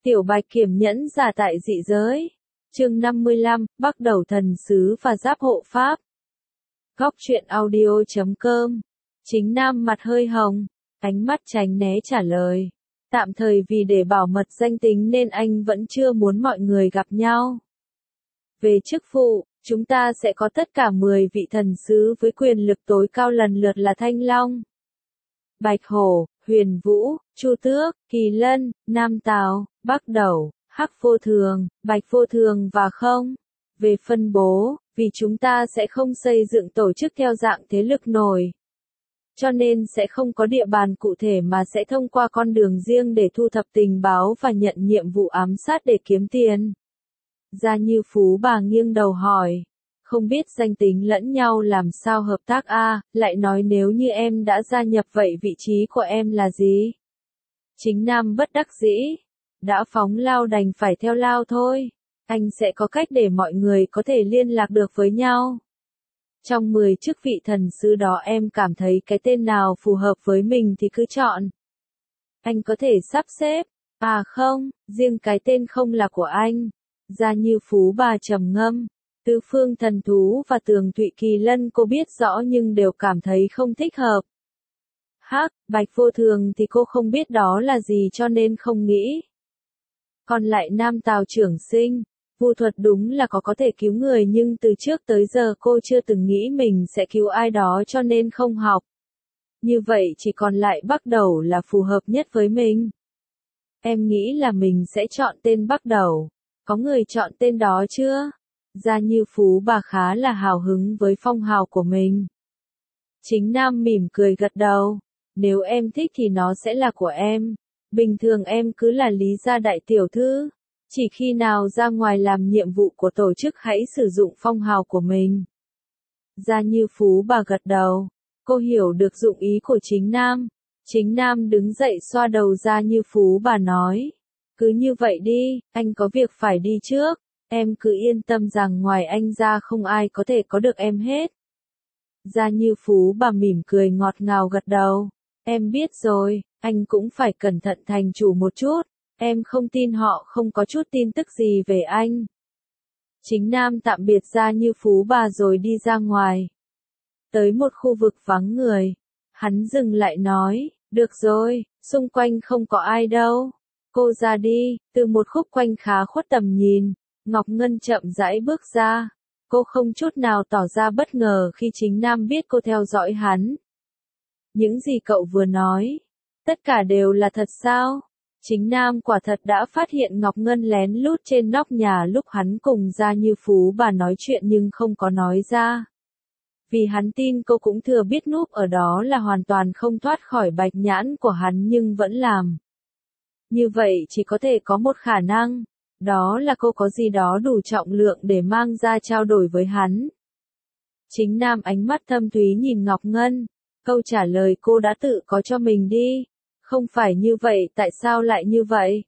Tiểu Bạch Kiểm nhẫn giả tại dị giới. Chương 55, bắt đầu thần sứ và giáp hộ pháp. Góc truyện audio.com. Chính Nam mặt hơi hồng, ánh mắt tránh né trả lời. Tạm thời vì để bảo mật danh tính nên anh vẫn chưa muốn mọi người gặp nhau. Về chức vụ, chúng ta sẽ có tất cả 10 vị thần sứ với quyền lực tối cao lần lượt là Thanh Long, Bạch Hổ, Huyền Vũ, Chu Tước, Kỳ Lân, Nam Tào, Bắc Đẩu, Hắc Vô Thường, Bạch Vô Thường và Không. Về phân bố, vì chúng ta sẽ không xây dựng tổ chức theo dạng thế lực nổi, cho nên sẽ không có địa bàn cụ thể mà sẽ thông qua con đường riêng để thu thập tình báo và nhận nhiệm vụ ám sát để kiếm tiền. Gia Như Phú bà nghiêng đầu hỏi, không biết danh tính lẫn nhau làm sao hợp tác a, lại nói nếu như em đã gia nhập vậy vị trí của em là gì? Chính Nam bất đắc dĩ, đã phóng lao đành phải theo lao thôi, anh sẽ có cách để mọi người có thể liên lạc được với nhau. Trong 10 chức vị thần sứ đó em cảm thấy cái tên nào phù hợp với mình thì cứ chọn. Anh có thể sắp xếp, à không, riêng cái tên không là của anh. Gia Như Phú bà trầm ngâm, Tứ Phương Thần Thú và Tường Thụy Kỳ Lân cô biết rõ nhưng đều cảm thấy không thích hợp. Hắc, Bạch Vô Thường thì cô không biết đó là gì cho nên không nghĩ. Còn lại Nam Tào Trưởng Sinh, vu thuật đúng là có thể cứu người nhưng từ trước tới giờ cô chưa từng nghĩ mình sẽ cứu ai đó cho nên không học. Như vậy chỉ còn lại Bắc Đẩu là phù hợp nhất với mình. Em nghĩ là mình sẽ chọn tên Bắc Đẩu. Có người chọn tên đó chưa? Gia Như Phú bà khá là hào hứng với phong hào của mình. Chính Nam mỉm cười gật đầu. Nếu em thích thì nó sẽ là của em. Bình thường em cứ là Lý gia đại tiểu thư. Chỉ khi nào ra ngoài làm nhiệm vụ của tổ chức hãy sử dụng phong hào của mình. Gia Như Phú bà gật đầu. Cô hiểu được dụng ý của Chính Nam. Chính Nam đứng dậy xoa đầu Gia Như Phú bà nói. Cứ như vậy đi, anh có việc phải đi trước, em cứ yên tâm rằng ngoài anh ra không ai có thể có được em hết. Gia Như Phú bà mỉm cười ngọt ngào gật đầu, em biết rồi, anh cũng phải cẩn thận thành chủ một chút, em không tin họ không có chút tin tức gì về anh. Chính Nam tạm biệt Gia Như Phú bà rồi đi ra ngoài. Tới một khu vực vắng người, hắn dừng lại nói, được rồi, xung quanh không có ai đâu. Cô ra đi, từ một khúc quanh khá khuất tầm nhìn, Ngọc Ngân chậm rãi bước ra. Cô không chút nào tỏ ra bất ngờ khi Chính Nam biết cô theo dõi hắn. Những gì cậu vừa nói, tất cả đều là thật sao? Chính Nam quả thật đã phát hiện Ngọc Ngân lén lút trên nóc nhà lúc hắn cùng Gia Như Phú bà nói chuyện nhưng không có nói ra. Vì hắn tin cô cũng thừa biết núp ở đó là hoàn toàn không thoát khỏi bạch nhãn của hắn nhưng vẫn làm. Như vậy chỉ có thể có một khả năng, đó là cô có gì đó đủ trọng lượng để mang ra trao đổi với hắn. Chính Nam ánh mắt thâm thúy nhìn Ngọc Ngân, câu trả lời cô đã tự có cho mình đi. Không phải như vậy, tại sao lại như vậy?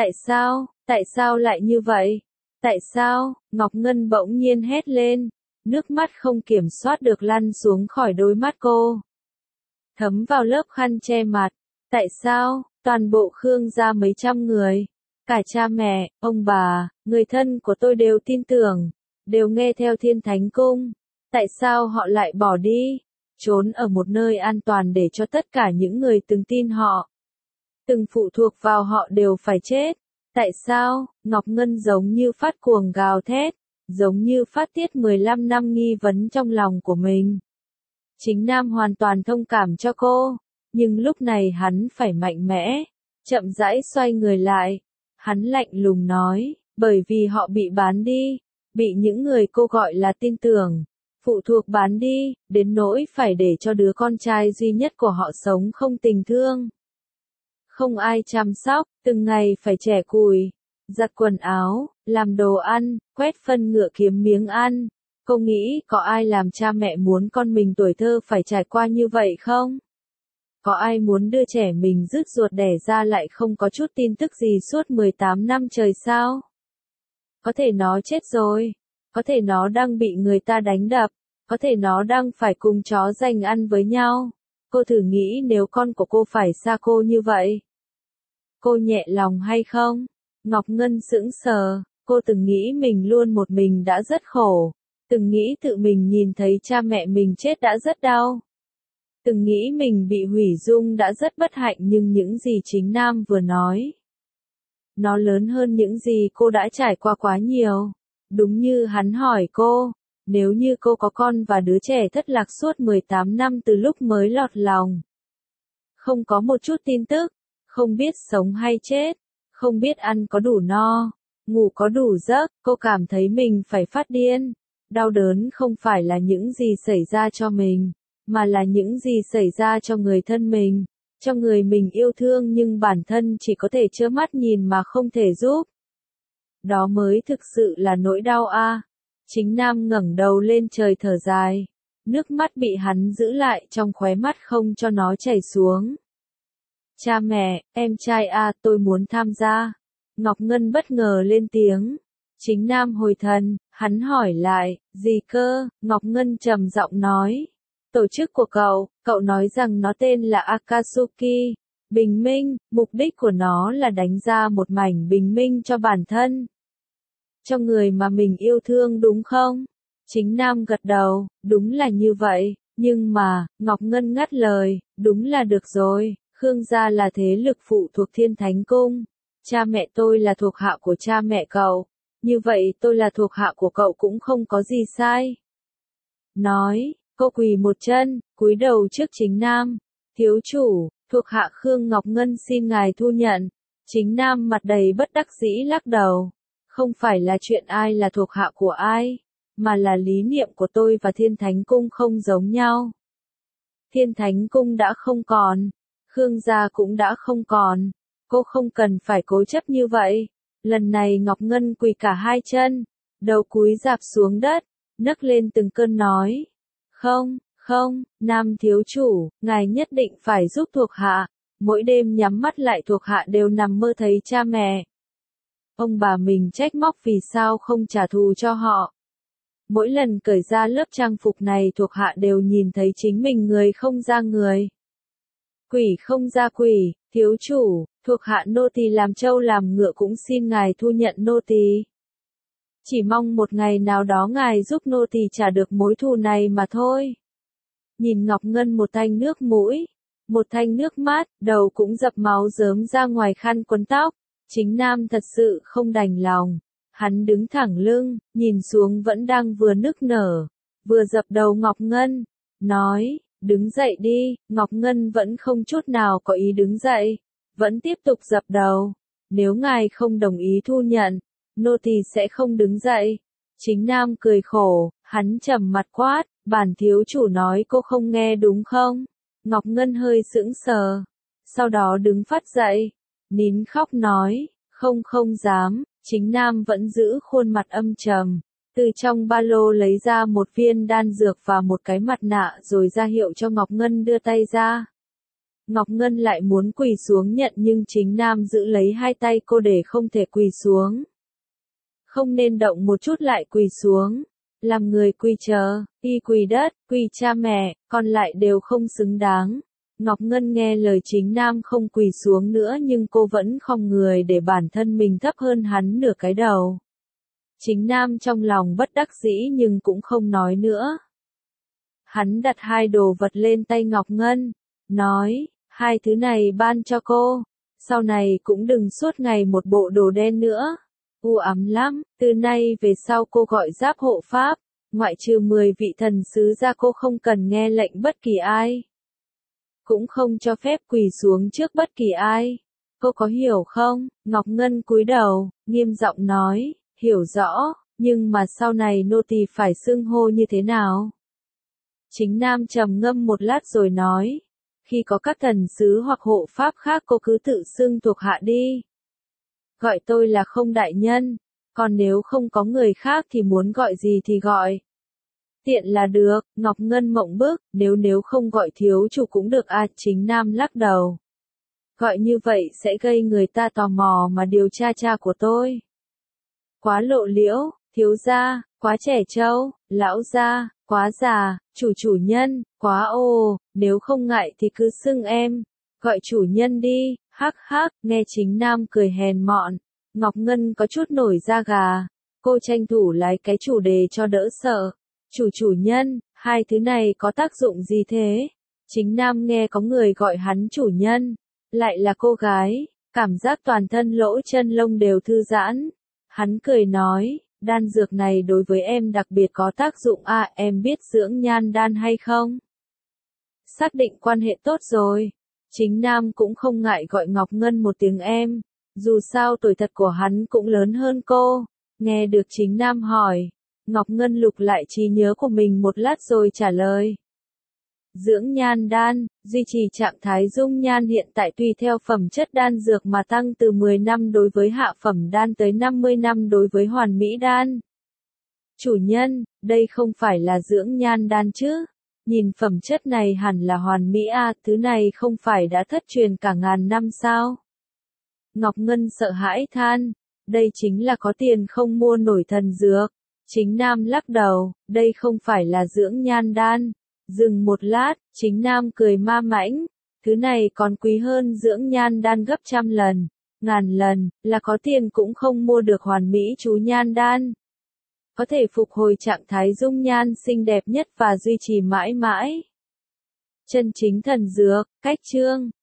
Tại sao lại như vậy? Tại sao? Ngọc Ngân bỗng nhiên hét lên, nước mắt không kiểm soát được lăn xuống khỏi đôi mắt cô. Thấm vào lớp khăn che mặt, tại sao? Toàn bộ Khương gia mấy trăm người, cả cha mẹ, ông bà, người thân của tôi đều tin tưởng, đều nghe theo Thiên Thánh Cung. Tại sao họ lại bỏ đi, trốn ở một nơi an toàn để cho tất cả những người từng tin họ, từng phụ thuộc vào họ đều phải chết? Tại sao? Ngọc Ngân giống như phát cuồng gào thét, giống như phát tiết 15 năm nghi vấn trong lòng của mình. Chính Nam hoàn toàn thông cảm cho cô. Nhưng lúc này hắn phải mạnh mẽ, chậm rãi xoay người lại. Hắn lạnh lùng nói, bởi vì họ bị bán đi, bị những người cô gọi là tin tưởng, phụ thuộc bán đi, đến nỗi phải để cho đứa con trai duy nhất của họ sống không tình thương. Không ai chăm sóc, từng ngày phải chẻ củi, giặt quần áo, làm đồ ăn, quét phân ngựa kiếm miếng ăn. Cô nghĩ có ai làm cha mẹ muốn con mình tuổi thơ phải trải qua như vậy không? Có ai muốn đưa trẻ mình rứt ruột đẻ ra lại không có chút tin tức gì suốt 18 năm trời sao? Có thể nó chết rồi, có thể nó đang bị người ta đánh đập, có thể nó đang phải cùng chó giành ăn với nhau. Cô thử nghĩ nếu con của cô phải xa cô như vậy, cô nhẹ lòng hay không? Ngọc Ngân sững sờ, cô từng nghĩ mình luôn một mình đã rất khổ, từng nghĩ tự mình nhìn thấy cha mẹ mình chết đã rất đau. Từng nghĩ mình bị hủy dung đã rất bất hạnh nhưng những gì Chính Nam vừa nói, nó lớn hơn những gì cô đã trải qua quá nhiều. Đúng như hắn hỏi cô, nếu như cô có con và đứa trẻ thất lạc suốt 18 năm từ lúc mới lọt lòng, không có một chút tin tức, không biết sống hay chết, không biết ăn có đủ no, ngủ có đủ giấc, cô cảm thấy mình phải phát điên. Đau đớn không phải là những gì xảy ra cho mình, mà là những gì xảy ra cho người thân mình, cho người mình yêu thương nhưng bản thân chỉ có thể trơ mắt nhìn mà không thể giúp. Đó mới thực sự là nỗi đau a. Chính Nam ngẩng đầu lên trời thở dài, nước mắt bị hắn giữ lại trong khóe mắt không cho nó chảy xuống. Cha mẹ, em trai tôi muốn tham gia. Ngọc Ngân bất ngờ lên tiếng. Chính Nam hồi thần, hắn hỏi lại, gì cơ? Ngọc Ngân trầm giọng nói. Tổ chức của cậu nói rằng nó tên là Akatsuki, bình minh, mục đích của nó là đánh ra một mảnh bình minh cho bản thân. Cho người mà mình yêu thương đúng không? Chính Nam gật đầu, đúng là như vậy, nhưng mà, Ngọc Ngân ngắt lời, đúng là được rồi, Khương gia là thế lực phụ thuộc Thiên Thánh Cung. Cha mẹ tôi là thuộc hạ của cha mẹ cậu, như vậy tôi là thuộc hạ của cậu cũng không có gì sai. Nói, cô quỳ một chân, cúi đầu trước Chính Nam. Thiếu chủ, thuộc hạ Khương Ngọc Ngân xin ngài thu nhận. Chính Nam mặt đầy bất đắc dĩ lắc đầu. Không phải là chuyện ai là thuộc hạ của ai, mà là lý niệm của tôi và Thiên Thánh Cung không giống nhau. Thiên Thánh Cung đã không còn, Khương gia cũng đã không còn, cô không cần phải cố chấp như vậy. Lần này Ngọc Ngân quỳ cả hai chân, đầu cúi rạp xuống đất, nấc lên từng cơn nói. Không, Nam thiếu chủ, ngài nhất định phải giúp thuộc hạ. Mỗi đêm nhắm mắt lại thuộc hạ đều nằm mơ thấy cha mẹ. Ông bà mình trách móc vì sao không trả thù cho họ. Mỗi lần cởi ra lớp trang phục này thuộc hạ đều nhìn thấy chính mình người không ra người. Quỷ không ra quỷ, thiếu chủ, thuộc hạ nô tỳ làm trâu làm ngựa cũng xin ngài thu nhận nô tỳ. Chỉ mong một ngày nào đó ngài giúp nô tỳ trả được mối thù này mà thôi. Nhìn Ngọc Ngân một thanh nước mũi, một thanh nước mắt, đầu cũng dập máu rớm ra ngoài khăn quấn tóc. Chính Nam thật sự không đành lòng. Hắn đứng thẳng lưng, nhìn xuống vẫn đang vừa nức nở, vừa dập đầu Ngọc Ngân, nói, đứng dậy đi. Ngọc Ngân vẫn không chút nào có ý đứng dậy, vẫn tiếp tục dập đầu. Nếu ngài không đồng ý thu nhận, nô tỳ sẽ không đứng dậy. Chính Nam cười khổ, hắn trầm mặt quát, bản thiếu chủ nói cô không nghe đúng không? Ngọc Ngân hơi sững sờ, sau đó đứng phắt dậy, nín khóc nói, không dám. Chính Nam vẫn giữ khuôn mặt âm trầm, từ trong ba lô lấy ra một viên đan dược và một cái mặt nạ rồi ra hiệu cho Ngọc Ngân đưa tay ra. Ngọc Ngân lại muốn quỳ xuống nhận nhưng Chính Nam giữ lấy hai tay cô để không thể quỳ xuống. Không nên động một chút lại quỳ xuống, làm người quỳ chờ, y quỳ đất, quỳ cha mẹ, còn lại đều không xứng đáng. Ngọc Ngân nghe lời Chính Nam không quỳ xuống nữa nhưng cô vẫn khom người để bản thân mình thấp hơn hắn nửa cái đầu. Chính Nam trong lòng bất đắc dĩ nhưng cũng không nói nữa. Hắn đặt hai đồ vật lên tay Ngọc Ngân, nói, hai thứ này ban cho cô, sau này cũng đừng suốt ngày một bộ đồ đen nữa. U ám lắm, từ nay về sau cô gọi giáp hộ pháp, ngoại trừ 10 vị thần sứ ra cô không cần nghe lệnh bất kỳ ai. Cũng không cho phép quỳ xuống trước bất kỳ ai. Cô có hiểu không? Ngọc Ngân cúi đầu, nghiêm giọng nói, hiểu rõ, nhưng mà sau này nô tỳ phải xưng hô như thế nào? Chính Nam trầm ngâm một lát rồi nói, khi có các thần sứ hoặc hộ pháp khác cô cứ tự xưng thuộc hạ đi. Gọi tôi là không đại nhân, còn nếu không có người khác thì muốn gọi gì thì gọi. Tiện là được. Ngọc Ngân mộng bức, nếu không gọi thiếu chủ cũng được Chính Nam lắc đầu. Gọi như vậy sẽ gây người ta tò mò mà điều tra cha của tôi. Quá lộ liễu, thiếu gia, quá trẻ trâu, lão gia, quá già, chủ nhân, quá nếu không ngại thì cứ xưng em. Gọi chủ nhân đi, hắc hắc, nghe Chính Nam cười hèn mọn. Ngọc Ngân có chút nổi da gà, cô tranh thủ lái cái chủ đề cho đỡ sợ. Chủ nhân, hai thứ này có tác dụng gì thế? Chính Nam nghe có người gọi hắn chủ nhân, lại là cô gái, cảm giác toàn thân lỗ chân lông đều thư giãn. Hắn cười nói, đan dược này đối với em đặc biệt có tác dụng à, em biết dưỡng nhan đan hay không? Xác định quan hệ tốt rồi. Chính Nam cũng không ngại gọi Ngọc Ngân một tiếng em, dù sao tuổi thật của hắn cũng lớn hơn cô. Nghe được Chính Nam hỏi, Ngọc Ngân lục lại trí nhớ của mình một lát rồi trả lời. Dưỡng nhan đan, duy trì trạng thái dung nhan hiện tại tùy theo phẩm chất đan dược mà tăng từ 10 năm đối với hạ phẩm đan tới 50 năm đối với hoàn mỹ đan. Chủ nhân, đây không phải là dưỡng nhan đan chứ? Nhìn phẩm chất này hẳn là hoàn mỹ à, thứ này không phải đã thất truyền cả ngàn năm sao? Ngọc Ngân sợ hãi than, đây chính là có tiền không mua nổi thần dược. Chính Nam lắc đầu, đây không phải là dưỡng nhan đan. Dừng một lát, Chính Nam cười ma mãnh, thứ này còn quý hơn dưỡng nhan đan gấp trăm lần, ngàn lần, là có tiền cũng không mua được hoàn mỹ chú nhan đan. Có thể phục hồi trạng thái dung nhan xinh đẹp nhất và duy trì mãi mãi. Chân chính thần dược, cách chương.